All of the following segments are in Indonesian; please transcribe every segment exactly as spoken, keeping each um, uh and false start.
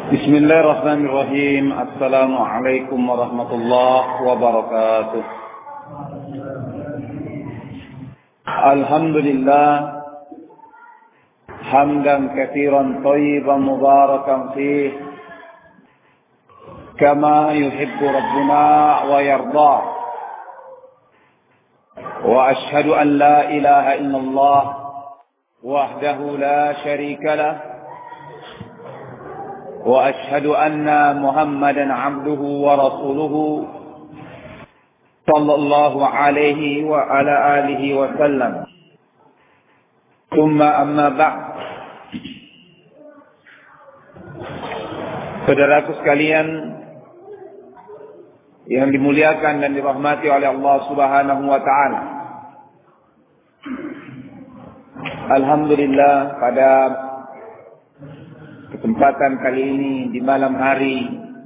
Bismillahirrahmanirrahim. Assalamualaikum warahmatullahi wabarakatuh. Alhamdulillah hamdan katsiran thayyiban mubarakan fih kama yuhibbu rabbuna wa yarda. Wa ashhadu an la ilaha illallah wahdahu la syarika lah. وأشهد أن محمدا عبده ورسوله صلى الله عليه وعلى آله وسلم ثم أما بعد. Saudaraku sekalian yang dimuliakan dan dirahmati oleh Allah Subhanahu wa taala. Alhamdulillah, pada kesempatan kali ini di malam hari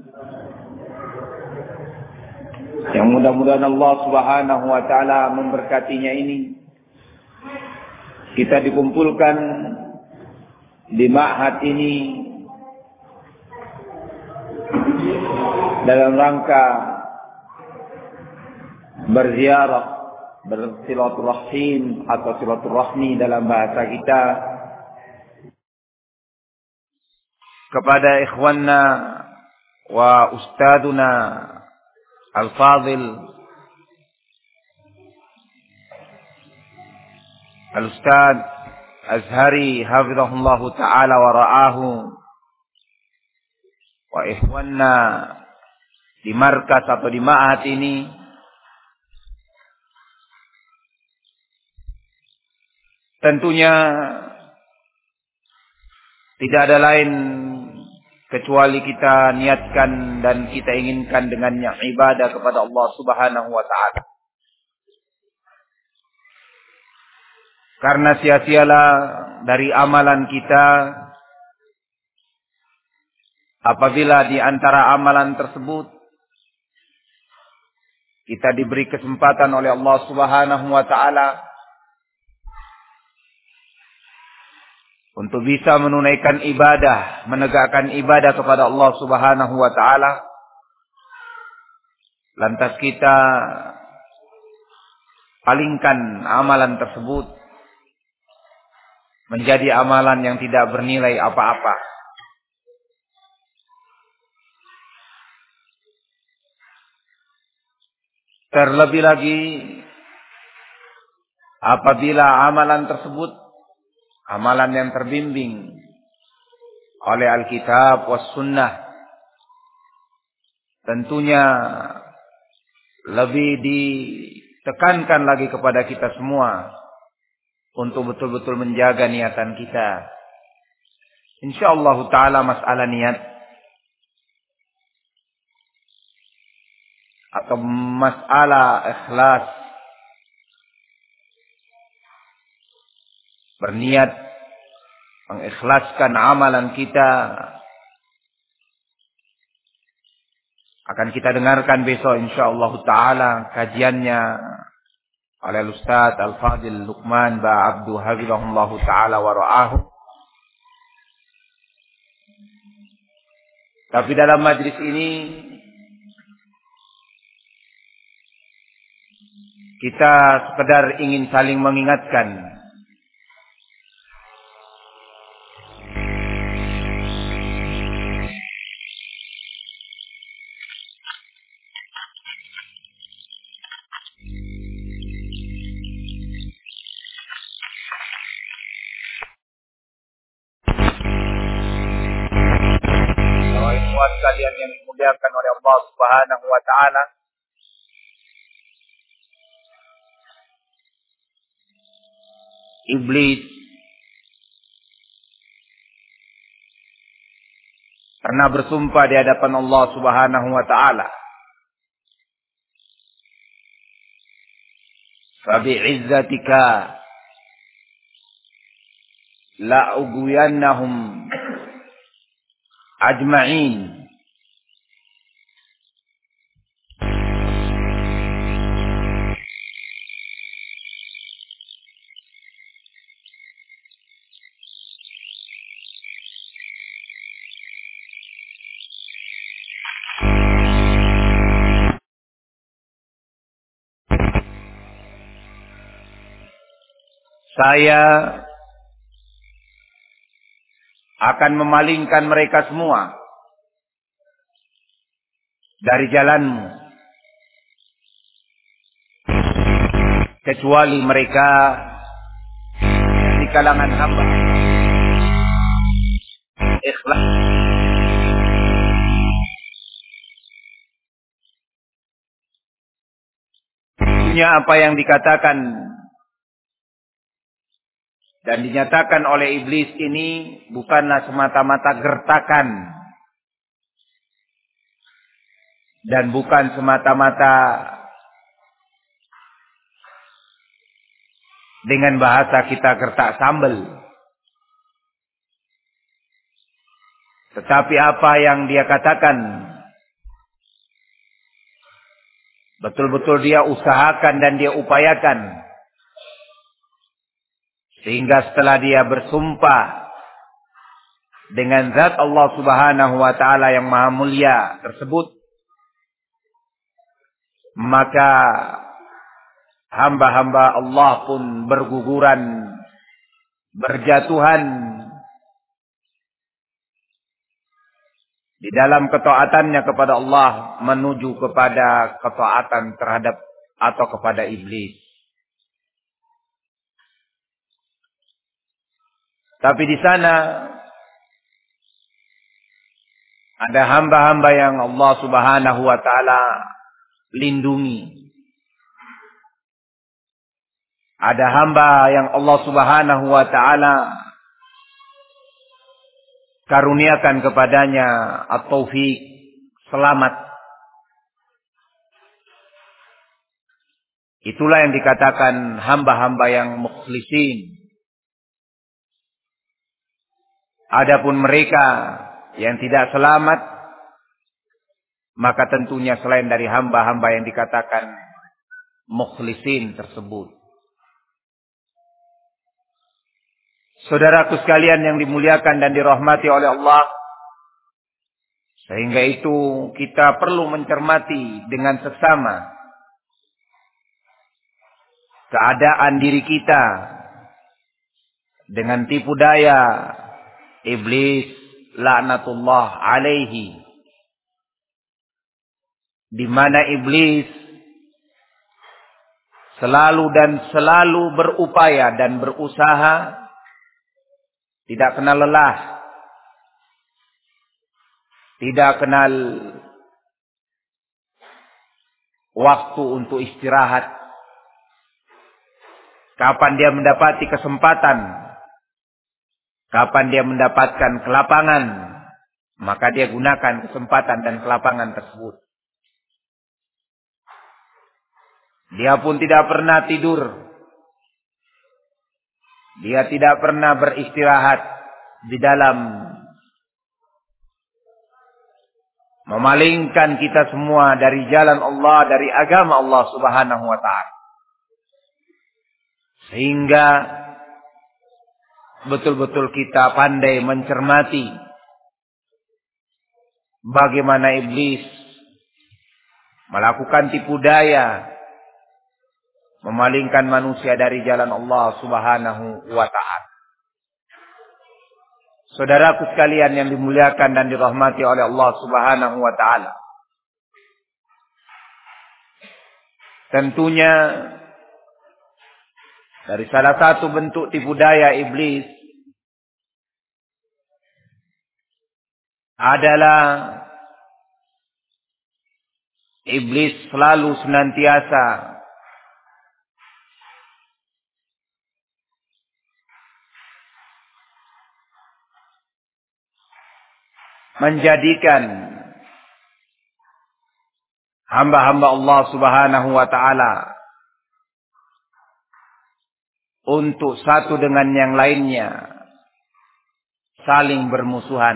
yang mudah-mudahan Allah Subhanahu wa taala memberkatinya ini, kita dikumpulkan di ma'had ini dalam rangka berziarah, bersilaturahim atau silaturahmi dalam bahasa kita, kepada ikhwanna wa ustaduna al-fadil al-ustad Azhari hafizahullahu ta'ala wa ra'ahu, wa ikhwanna di markas atau di ma'had ini, tentunya tidak ada lain kecuali kita niatkan dan kita inginkan dengannya ibadah kepada Allah Subhanahu wa taala. Karena sia-sialah dari amalan kita apabila di antara amalan tersebut kita diberi kesempatan oleh Allah Subhanahu wa taala untuk bisa menunaikan ibadah, menegakkan ibadah kepada Allah Subhanahu wa taala, lantas kita palingkan amalan tersebut menjadi amalan yang tidak bernilai apa-apa. Terlebih lagi apabila amalan tersebut amalan yang terbimbing oleh Alkitab was Sunnah, tentunya lebih ditekankan lagi kepada kita semua untuk betul-betul menjaga niatan kita. InsyaAllah ta'ala masalah niat atau masalah ikhlas, berniat mengikhlaskan amalan kita, akan kita dengarkan besok insyaallah taala kajiannya oleh Ustaz Al-Fadil Luqman Ba Abdu hafizahullah taala wa ra'ahu. Tapi dalam majlis ini kita sekedar ingin saling mengingatkan kalian yang dimuliakan oleh Allah Subhanahu wa taala. Iblis pernah bersumpah di hadapan Allah Subhanahu wa taala, "Fa bi'izzatika la ughwiyannahum ajma'in." Saya akan memalingkan mereka semua dari jalanmu, kecuali mereka di kalangan hamba ikhlas. Apa yang dikatakan dan dinyatakan oleh iblis ini bukanlah semata-mata gertakan dan bukan semata-mata dengan bahasa kita gertak sambal, tetapi apa yang dia katakan betul-betul dia usahakan dan dia upayakan, sehingga setelah dia bersumpah dengan zat Allah Subhanahu wa taala yang maha mulia tersebut, maka hamba-hamba Allah pun berguguran, berjatuhan di dalam ketaatannya kepada Allah menuju kepada ketaatan terhadap atau kepada iblis. Tapi di sana ada hamba-hamba yang Allah Subhanahu wa taala lindungi. Ada hamba yang Allah Subhanahu wa taala karuniakan kepadanya at-taufik, selamat. Itulah yang dikatakan hamba-hamba yang mukhlisin. Adapun mereka yang tidak selamat, maka tentunya selain dari hamba-hamba yang dikatakan mukhlisin tersebut. Saudaraku sekalian yang dimuliakan dan dirahmati oleh Allah, sehingga itu kita perlu mencermati dengan seksama keadaan diri kita dengan tipu daya iblis laknatullah alaihi, di mana iblis selalu dan selalu berupaya dan berusaha, tidak kenal lelah, tidak kenal waktu untuk istirahat. Kapan dia mendapati kesempatan, kapan dia mendapatkan kelapangan, maka dia gunakan kesempatan dan kelapangan tersebut. Dia pun tidak pernah tidur. Dia tidak pernah beristirahat di dalam memalingkan kita semua dari jalan Allah, dari agama Allah Subhanahu wa taala. Sehingga betul-betul kita pandai mencermati bagaimana iblis melakukan tipu daya memalingkan manusia dari jalan Allah Subhanahu wa taala. Saudaraku sekalian yang dimuliakan dan dirahmati oleh Allah Subhanahu wa taala, tentunya dari salah satu bentuk tipu daya iblis adalah iblis selalu senantiasa menjadikan hamba-hamba Allah Subhanahu wa taala untuk satu dengan yang lainnya saling bermusuhan,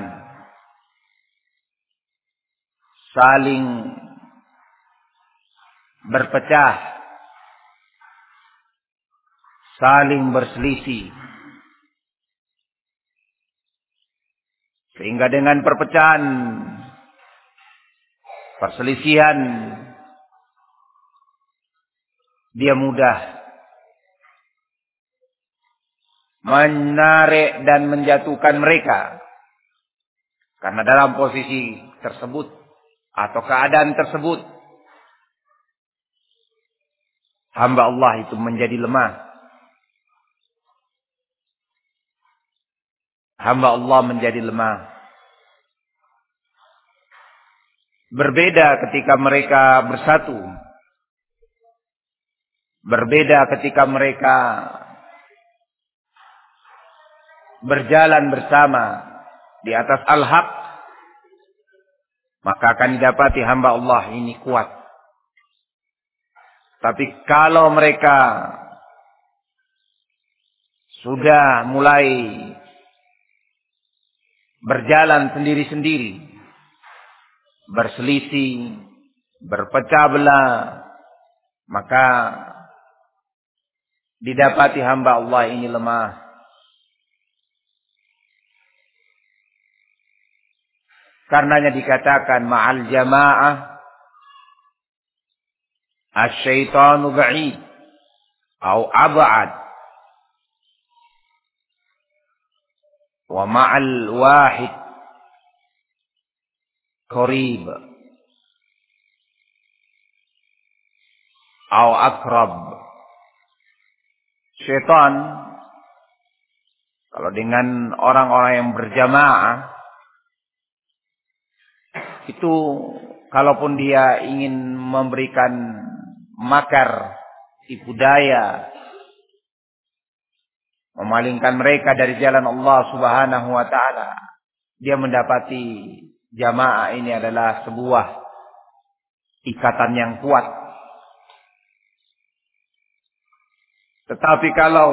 saling berpecah, saling berselisih. Sehingga dengan perpecahan, perselisihan, dia mudah menarik dan menjatuhkan mereka. Karena dalam posisi tersebut atau keadaan tersebut, hamba Allah itu menjadi lemah. Hamba Allah menjadi lemah. Berbeda ketika mereka bersatu. Berbeda ketika mereka berjalan bersama di atas al-haq. Maka akan didapati hamba Allah ini kuat. Tapi kalau mereka sudah mulai berjalan sendiri-sendiri, berselisih, berpecah belah, maka didapati hamba Allah ini lemah. Karenanya dikatakan ma'al jamaah asy-syaitanu ba'id atau ab'ad wa ma'al wahid qarib atau akrab. Syaitan kalau dengan orang-orang yang berjamaah itu, kalaupun dia ingin memberikan makar, tipu daya, memalingkan mereka dari jalan Allah Subhanahu wa taala, dia mendapati jamaah ini adalah sebuah ikatan yang kuat. Tetapi kalau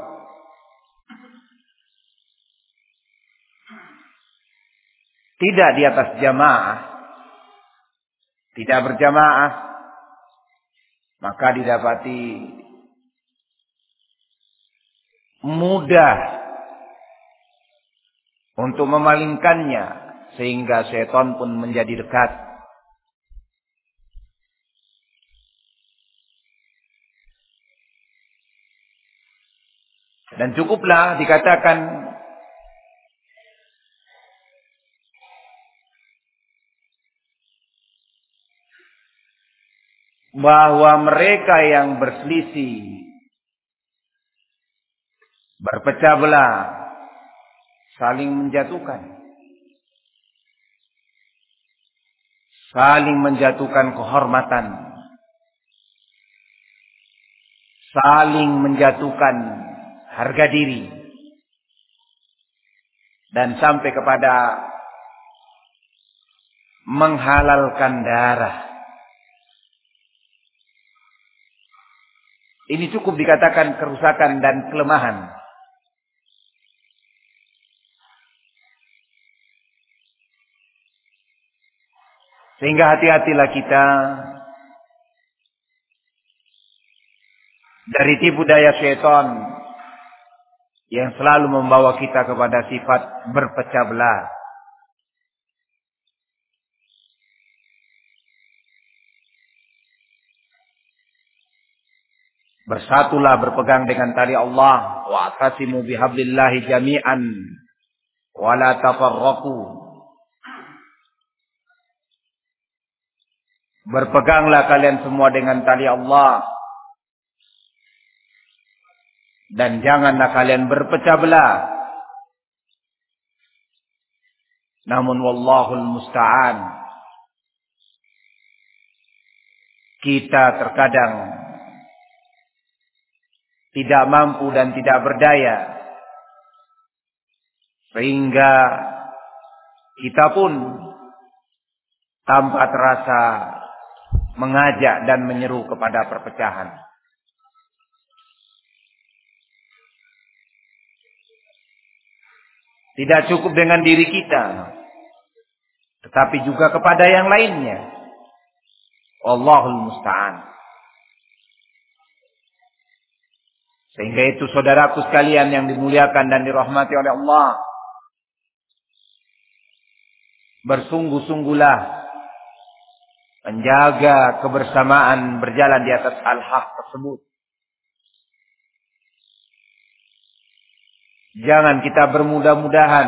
tidak di atas jamaah, tidak berjamaah, maka didapati mudah untuk memalingkannya, sehingga syaitan pun menjadi dekat. Dan cukuplah dikatakan bahwa mereka yang berselisih, berpecah belah, saling menjatuhkan, saling menjatuhkan kehormatan, saling menjatuhkan harga diri, dan sampai kepada menghalalkan darah. Ini cukup dikatakan kerusakan dan kelemahan. Sehingga hati-hatilah kita dari tipu daya syaitan yang selalu membawa kita kepada sifat berpecah belah. Bersatulah, berpegang dengan tali Allah. Wa'tasimu bihablillahi jami'an wa la tafarraqu. Berpeganglah kalian semua dengan tali Allah, dan janganlah kalian berpecah belah. Namun wallahul musta'an, kita terkadang tidak mampu dan tidak berdaya, sehingga kita pun tanpa terasa mengajak dan menyeru kepada perpecahan. Tidak cukup dengan diri kita, tetapi juga kepada yang lainnya. Allahul musta'an. Sehingga itu saudaraku sekalian yang dimuliakan dan dirahmati oleh Allah, bersungguh-sungguhlah menjaga kebersamaan berjalan di atas al-haq tersebut. Jangan kita bermudah-mudahan.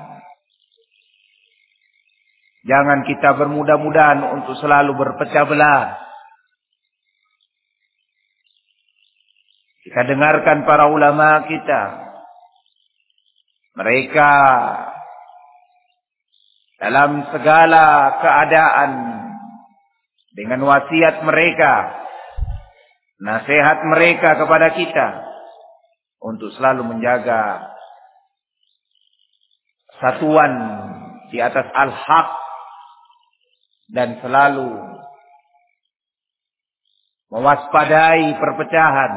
Jangan kita bermudah-mudahan untuk selalu berpecah belah. Kita dengarkan para ulama kita. Mereka dalam segala keadaan dengan wasiat mereka, nasihat mereka kepada kita untuk selalu menjaga satuan di atas al-haq dan selalu mewaspadai perpecahan.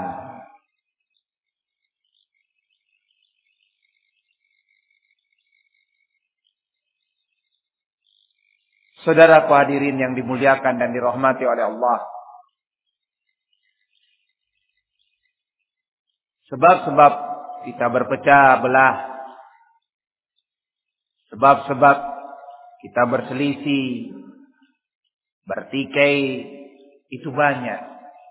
Saudaraku hadirin yang dimuliakan dan dirahmati oleh Allah. Sebab-sebab kita berpecah belah, sebab-sebab kita berselisih, bertikai, itu banyak.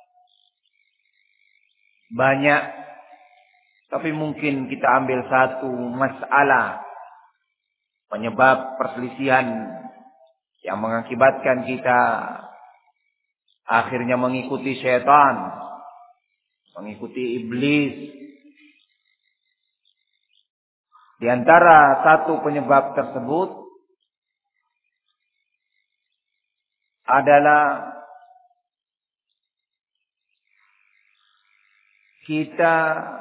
Banyak, tapi mungkin kita ambil satu masalah penyebab perselisihan yang mengakibatkan kita akhirnya mengikuti syaitan, mengikuti iblis. Di antara satu penyebab tersebut adalah kita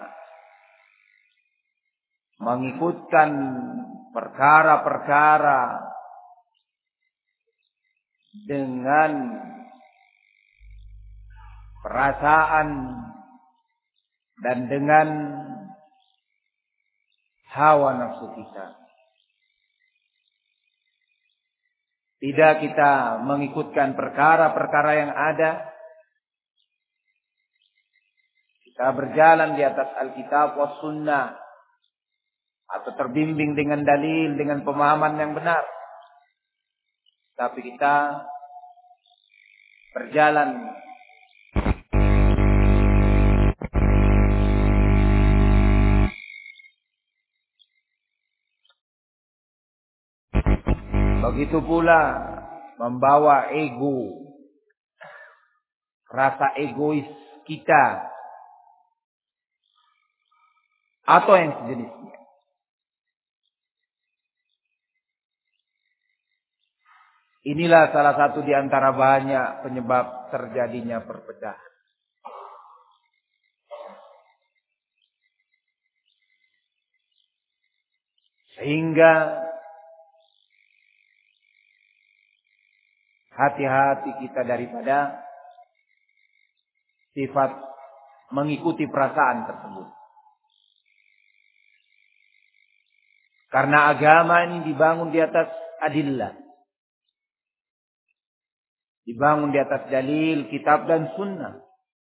mengikutkan perkara-perkara dengan perasaan dan dengan hawa nafsu kita. Tidak kita mengikutkan perkara-perkara yang ada. Kita berjalan di atas Alkitab was sunnah, atau terbimbing dengan dalil, dengan pemahaman yang benar. Tapi kita berjalan begitu pula membawa ego, rasa egois kita, atau yang sejenisnya. Inilah salah satu di antara banyak penyebab terjadinya perpecahan. Sehingga hati-hati kita daripada sifat mengikuti perasaan tersebut. Karena agama ini dibangun di atas adillah. Dibangun di atas dalil, kitab dan sunnah.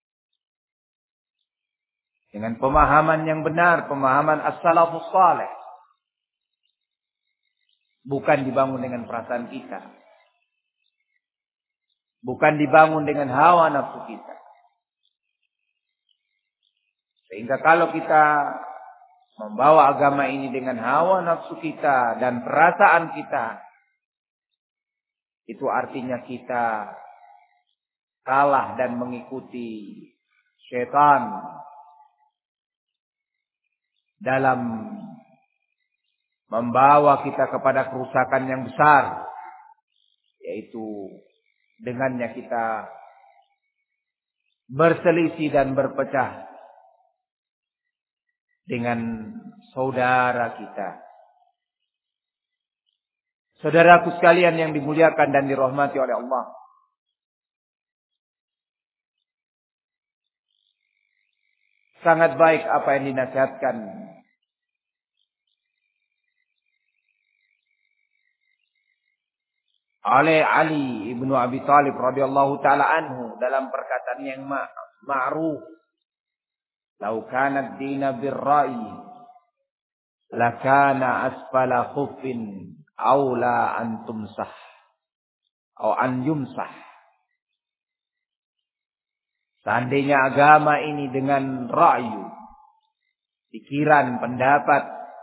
Dengan pemahaman yang benar, pemahaman as-salafus salih. Bukan dibangun dengan perasaan kita. Bukan dibangun dengan hawa nafsu kita. Sehingga kalau kita membawa agama ini dengan hawa nafsu kita dan perasaan kita, itu artinya kita kalah dan mengikuti syaitan dalam membawa kita kepada kerusakan yang besar, yaitu dengannya kita berselisih dan berpecah dengan saudara kita. Saudaraku sekalian yang dimuliakan dan dirahmati oleh Allah. Sangat baik apa yang dinasihatkan oleh Ali ibnu Abi Thalib radhiyallahu taala anhu dalam perkataan yang ma'ruf. Lau kana ad-dina bir-ra'yi lakana asfala khuffin aula an tumsah atau an yumsah. Seandainya agama ini dengan ra'yu, pikiran, pendapat,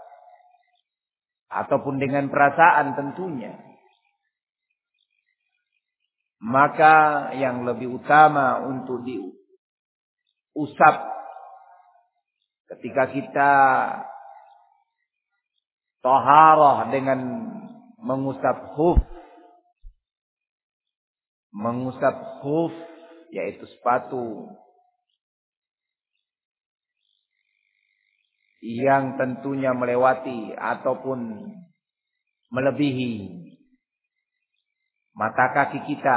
ataupun dengan perasaan tentunya, maka yang lebih utama untuk diusap ketika kita taharah dengan mengusap khuf, mengusap khuf yaitu sepatu yang tentunya melewati ataupun melebihi mata kaki kita,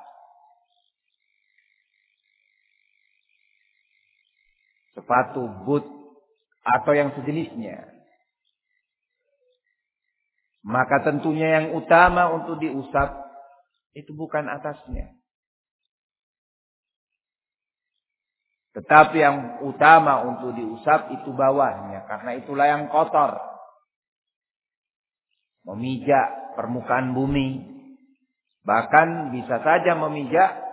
sepatu boot atau yang sejenisnya, maka tentunya yang utama untuk diusap itu bukan atasnya, tetapi yang utama untuk diusap itu bawahnya, karena itulah yang kotor. Memijak permukaan bumi, bahkan bisa saja memijak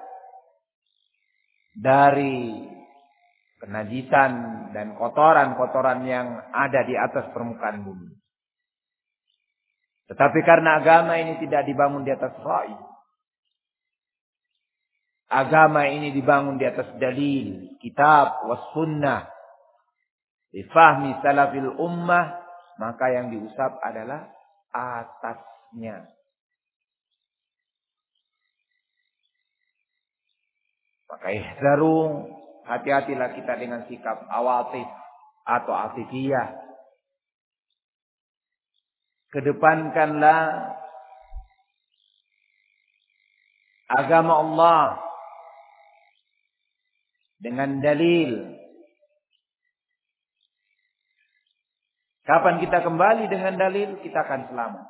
dari kenajisan dan kotoran-kotoran yang ada di atas permukaan bumi. Tetapi karena agama ini tidak dibangun di atas ra'i, agama ini dibangun di atas dalil, kitab, was sunnah, bifahmi salafil ummah, maka yang diusap adalah atasnya. Maka ihzaru, hati-hatilah kita dengan sikap awatif atau atifiyah. Kedepankanlah agama Allah dengan dalil. Kapan kita kembali dengan dalil, kita akan selamat.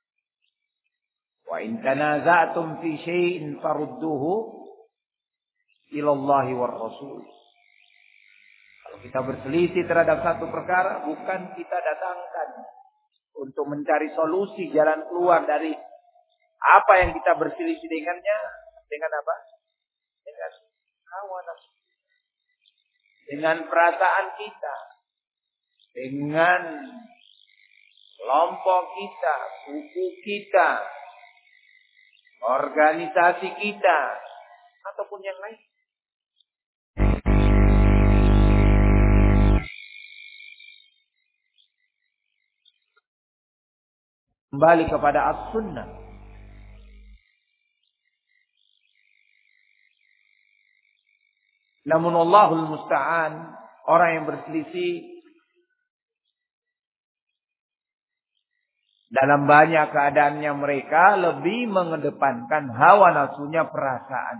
Wa in tanaza'tum fi syai'in farudduhu ila Allahi war Rasul. Kalau kita berselisih terhadap satu perkara, bukan kita datangkan untuk mencari solusi, jalan keluar dari apa yang kita berselisih dengannya, dengan apa? Dengan hawa nafsu, dengan perasaan kita, dengan kelompok kita, suku kita, organisasi kita, ataupun yang lain. Kembali kepada as-sunnah. Namun Allahul musta'an, orang yang berselisih dalam banyak keadaannya mereka lebih mengedepankan hawa nafsunya, perasaan.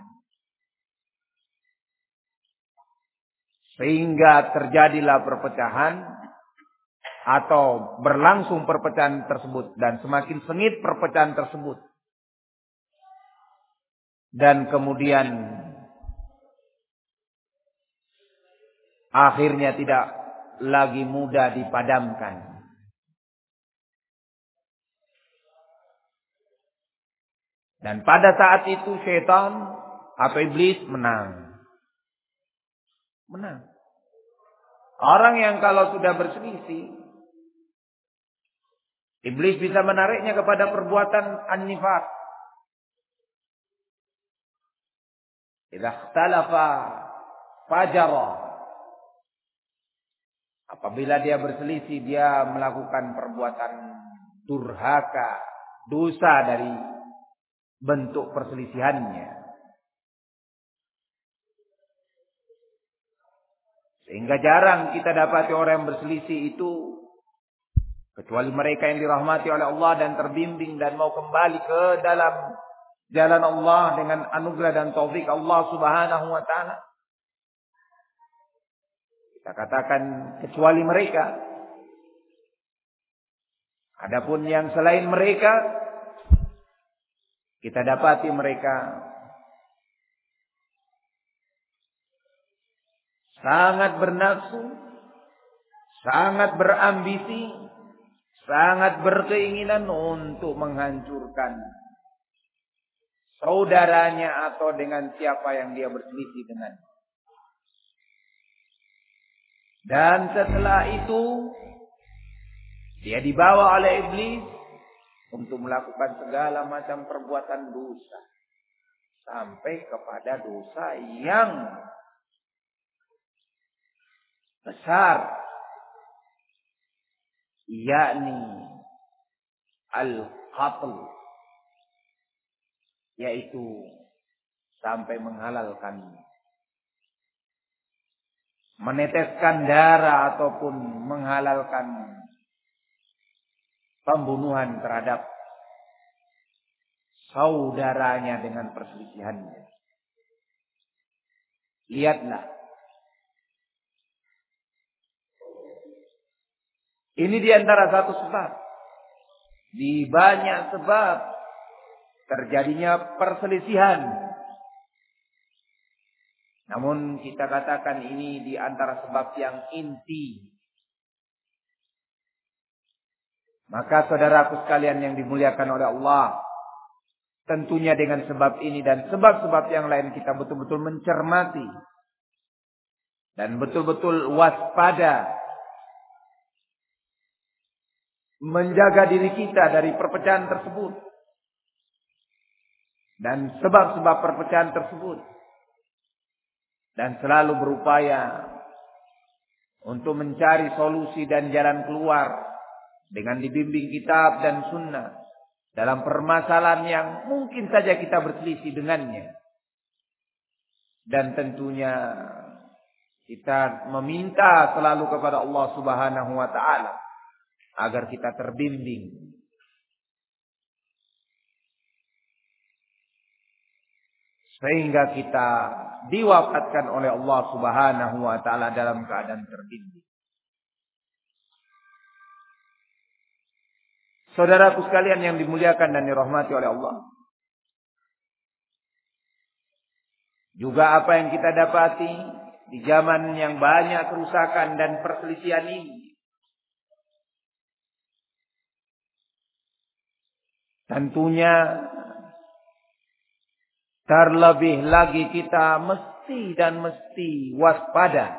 Sehingga terjadilah perpecahan atau berlangsung perpecahan tersebut, dan semakin sengit perpecahan tersebut. Dan kemudian akhirnya tidak lagi mudah dipadamkan. Dan pada saat itu syaitan atau iblis menang. Menang. Orang yang kalau sudah berselisih, iblis bisa menariknya kepada perbuatan an-nifaq. Idza ikhtalafa fajara. Apabila dia berselisih, dia melakukan perbuatan durhaka, dosa dari bentuk perselisihannya. Sehingga jarang kita dapati orang yang berselisih itu, kecuali mereka yang dirahmati oleh Allah dan terbimbing dan mau kembali ke dalam jalan Allah dengan anugerah dan taufik Allah Subhanahu wa taala. Kita katakan kecuali mereka. Adapun yang selain mereka, kita dapati mereka sangat bernafsu, sangat berambisi, sangat berkeinginan untuk menghancurkan saudaranya atau dengan siapa yang dia berselisih dengan. Dan setelah itu Dia dibawa oleh iblis untuk melakukan segala macam perbuatan dosa. Sampai kepada dosa yang besar. Yakni al-qatl. Yaitu sampai menghalalkan, meneteskan darah ataupun menghalalkan pembunuhan terhadap saudaranya dengan perselisihannya. Lihatlah. Ini diantara satu sebab. Di banyak sebab terjadinya perselisihan. Namun kita katakan ini di antara sebab yang inti. Maka saudaraku sekalian yang dimuliakan oleh Allah, tentunya dengan sebab ini dan sebab-sebab yang lain kita betul-betul mencermati dan betul-betul waspada, menjaga diri kita dari perpecahan tersebut dan sebab-sebab perpecahan tersebut, dan selalu berupaya untuk mencari solusi dan jalan keluar dengan dibimbing kitab dan sunnah dalam permasalahan yang mungkin saja kita berselisih dengannya. Dan tentunya kita meminta selalu kepada Allah Subhanahu wa taala agar kita terbimbing. Sehingga kita diwafatkan oleh Allah Subhanahu wa taala dalam keadaan terbimbing. Saudaraku sekalian yang dimuliakan dan dirahmati oleh Allah. Juga apa yang kita dapati di zaman yang banyak kerusakan dan perselisihan ini, tentunya terlebih lagi kita mesti dan mesti waspada.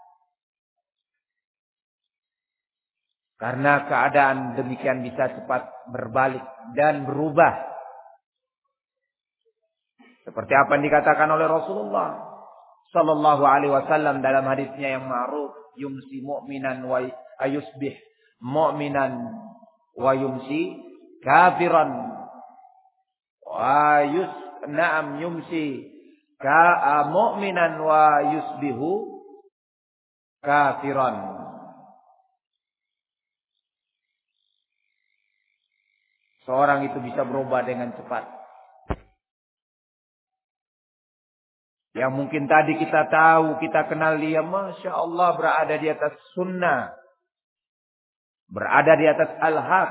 Karena keadaan demikian bisa cepat berbalik dan berubah. Seperti apa yang dikatakan oleh Rasulullah sallallahu alaihi wasallam dalam hadisnya yang ma'ruf, yumsi mu'minan wa ayusbih mu'minan wa yumsi kafiran wa yus na'am yumsi ka mu'minan wa yusbihu kafiran. Seorang itu bisa berubah dengan cepat. Yang mungkin tadi kita tahu, kita kenal dia, Masya Allah berada di atas sunnah. Berada di atas al-haq.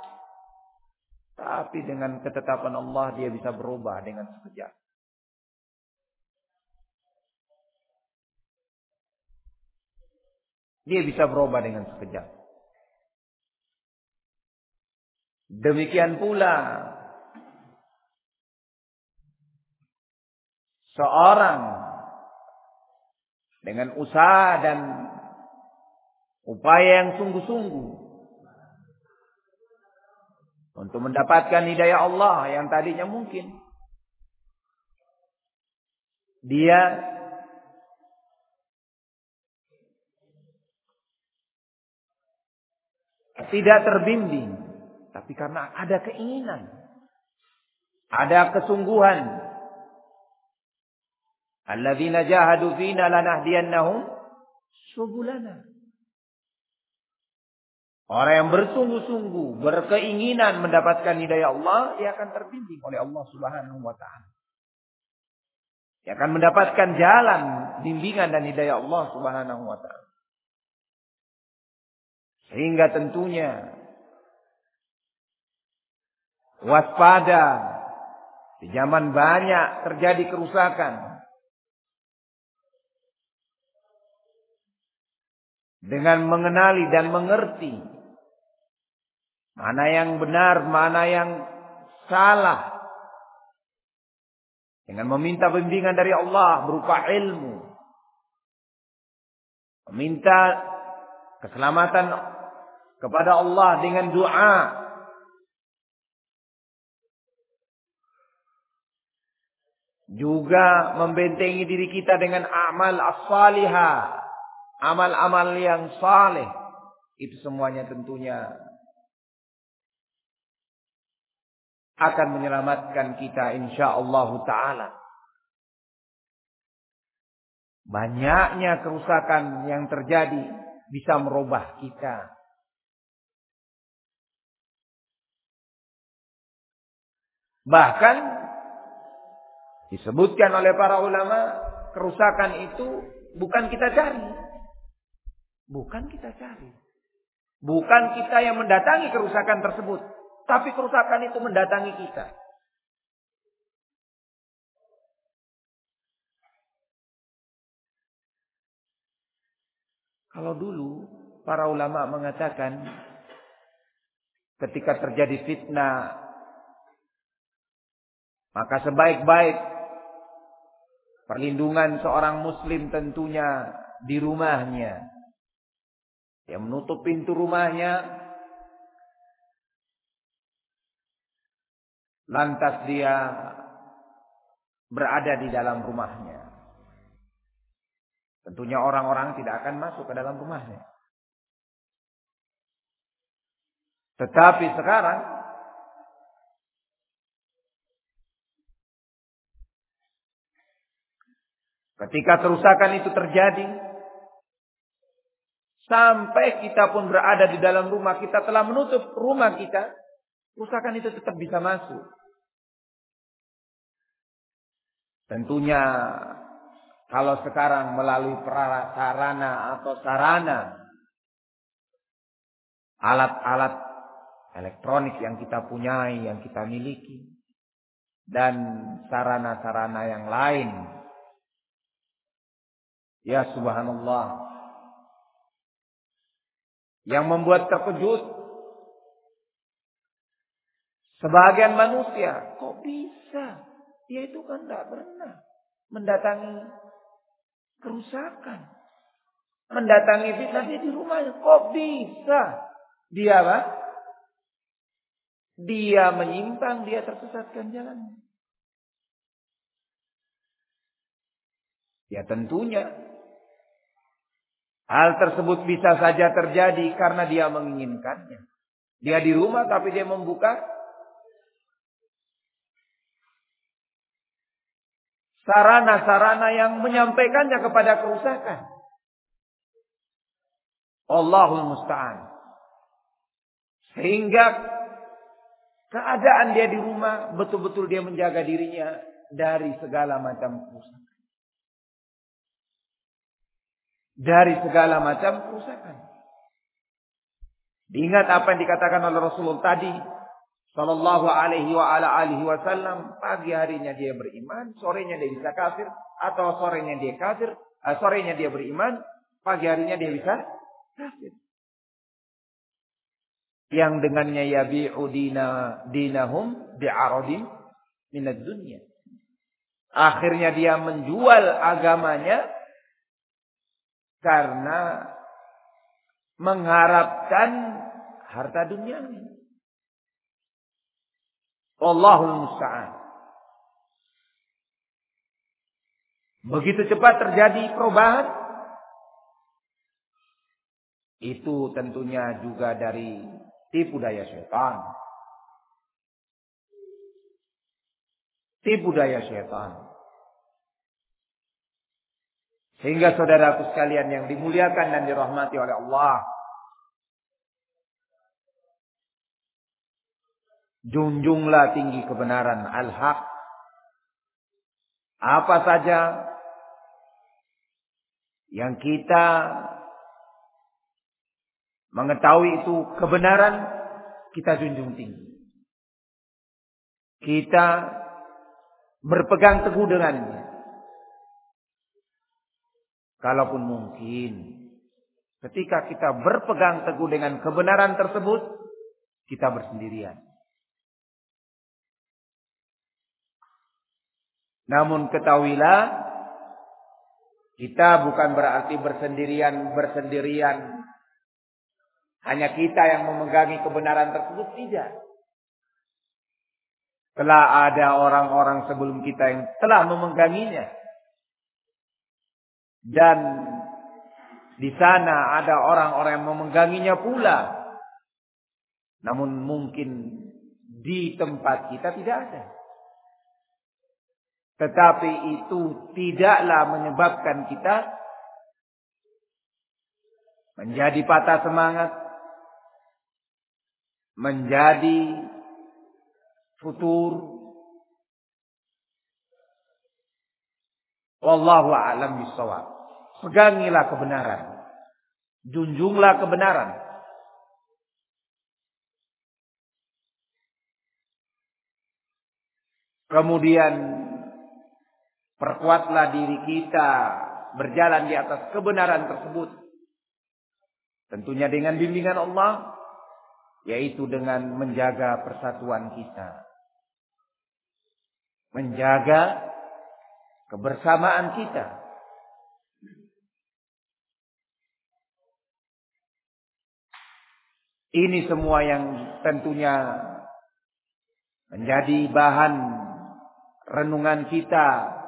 Tapi dengan ketetapan Allah dia bisa berubah dengan sekejap. Dia bisa berubah dengan sekejap. Demikian pula seorang dengan usaha dan upaya yang sungguh-sungguh untuk mendapatkan hidayah Allah yang tadinya mungkin dia tidak terbimbing, tapi karena ada keinginan, ada kesungguhan. Alladzina jahadu fina lanahdiyannahum subulana. Orang yang bersungguh-sungguh, berkeinginan mendapatkan hidayah Allah, dia akan terbimbing oleh Allah Subhanahu wa taala. Dia akan mendapatkan jalan bimbingan dan hidayah Allah Subhanahu wa taala. Sehingga tentunya waspada, di zaman banyak terjadi kerusakan. Dengan mengenali dan mengerti mana yang benar, mana yang salah. Dengan meminta bimbingan dari Allah berupa ilmu. Meminta keselamatan kepada Allah dengan doa. Juga membentengi diri kita dengan amal as-salihah, amal-amal yang saleh. Itu semuanya tentunya akan menyelamatkan kita insyaallah taala. Banyaknya kerusakan yang terjadi bisa merubah kita. Bahkan disebutkan oleh para ulama, kerusakan itu bukan kita cari. Bukan kita cari. Bukan kita yang mendatangi kerusakan tersebut. Tapi kerusakan itu mendatangi kita. Kalau dulu para ulama mengatakan ketika terjadi fitnah, maka sebaik-baik perlindungan seorang muslim tentunya di rumahnya. Dia menutup pintu rumahnya, lantas dia berada di dalam rumahnya. Tentunya orang-orang tidak akan masuk ke dalam rumahnya. Tetapi sekarang ketika kerusakan itu terjadi, sampai kita pun berada di dalam rumah, kita telah menutup rumah kita, kerusakan itu tetap bisa masuk. Tentunya kalau sekarang melalui sarana atau sarana alat-alat elektronik yang kita punyai, yang kita miliki, dan sarana-sarana yang lain, ya subhanallah, yang membuat terkejut sebagian manusia. Kok bisa? Dia itu kan tidak pernah mendatangi kerusakan, mendatangi fitnah, dia di rumahnya. Kok bisa? Dia apa? Dia menyimpang, dia tersesatkan jalannya. Ya tentunya hal tersebut bisa saja terjadi karena dia menginginkannya. Dia di rumah tapi dia membuka sarana-sarana yang menyampaikannya kepada kerusakan. Allahul musta'an. Sehingga keadaan dia di rumah betul-betul dia menjaga dirinya dari segala macam kerusakan. Dari segala macam kerusakan. Diingat apa yang dikatakan oleh Rasulullah tadi, sallallahu alaihi wa ala alihi wasallam, pagi harinya dia beriman, sorenya dia bisa kafir, atau sorenya dia kafir, uh, sorenya dia beriman, pagi harinya dia bisa kafir. Yang dengannya yabi'u dina dinahum bi'aradin minad dunya. Akhirnya dia menjual agamanya karena mengharapkan harta dunia. Allahul musta'an. Begitu cepat terjadi perubahan, itu tentunya juga dari tipu daya syaitan. Tipu daya syaitan. Sehingga saudaraku sekalian yang dimuliakan dan dirahmati oleh Allah, junjunglah tinggi kebenaran al-haq. Apa saja yang kita mengetahui itu kebenaran, kita junjung tinggi. Kita berpegang teguh dengannya. Kalaupun mungkin, ketika kita berpegang teguh dengan kebenaran tersebut, kita bersendirian. Namun ketahuilah, kita bukan berarti bersendirian-bersendirian Hanya kita yang memegangi kebenaran tersebut, tidak. Telah ada orang-orang sebelum kita yang telah memeganginya. Dan di sana ada orang-orang yang memeganginya pula. Namun mungkin di tempat kita tidak ada. Tetapi itu tidaklah menyebabkan kita menjadi patah semangat, menjadi futur. Wallahu a'lam bishawab. Pegangilah kebenaran. Junjunglah kebenaran. Kemudian perkuatlah diri kita berjalan di atas kebenaran tersebut. Tentunya dengan bimbingan Allah, yaitu dengan menjaga persatuan kita. Menjaga kebersamaan kita. Ini semua yang tentunya menjadi bahan renungan kita.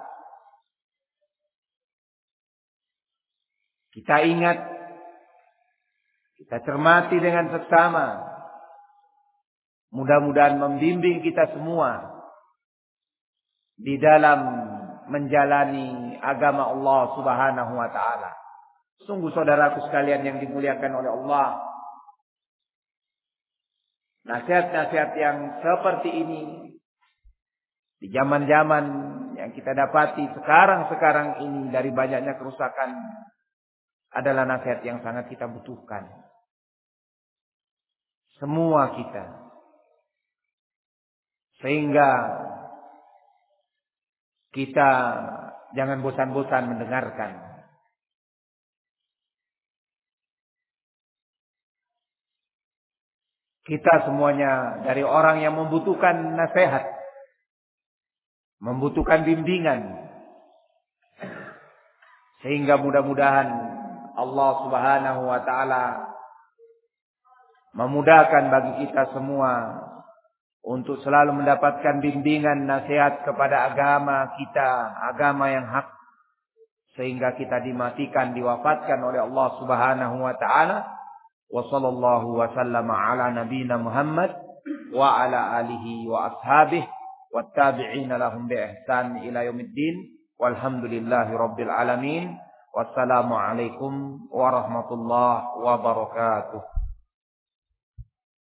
Kita ingat, kita cermati dengan seksama. Mudah-mudahan membimbing kita semua di dalam menjalani agama Allah Subhanahu wa taala. Sungguh saudaraku sekalian yang dimuliakan oleh Allah, nasihat-nasihat yang seperti ini di zaman-zaman yang kita dapati sekarang-sekarang ini dari banyaknya kerusakan adalah nasihat yang sangat kita butuhkan. Semua kita. Sehingga kita jangan bosan-bosan mendengarkan. Kita semuanya dari orang yang membutuhkan nasihat, membutuhkan bimbingan. Sehingga mudah-mudahan Allah Subhanahu wa taala memudahkan bagi kita semua untuk selalu mendapatkan bimbingan nasihat kepada agama kita, agama yang hak, sehingga kita dimatikan, diwafatkan oleh Allah Subhanahu wa taala. Wa sallallahu wa sallama ala nabiyyina Muhammad wa ala alihi wa ashabihi wat tabi'ina lahum bi ihsan ila yaumiddin. Walhamdulillahi rabbil alamin. Wassalamu alaikum warahmatullahi wabarakatuh.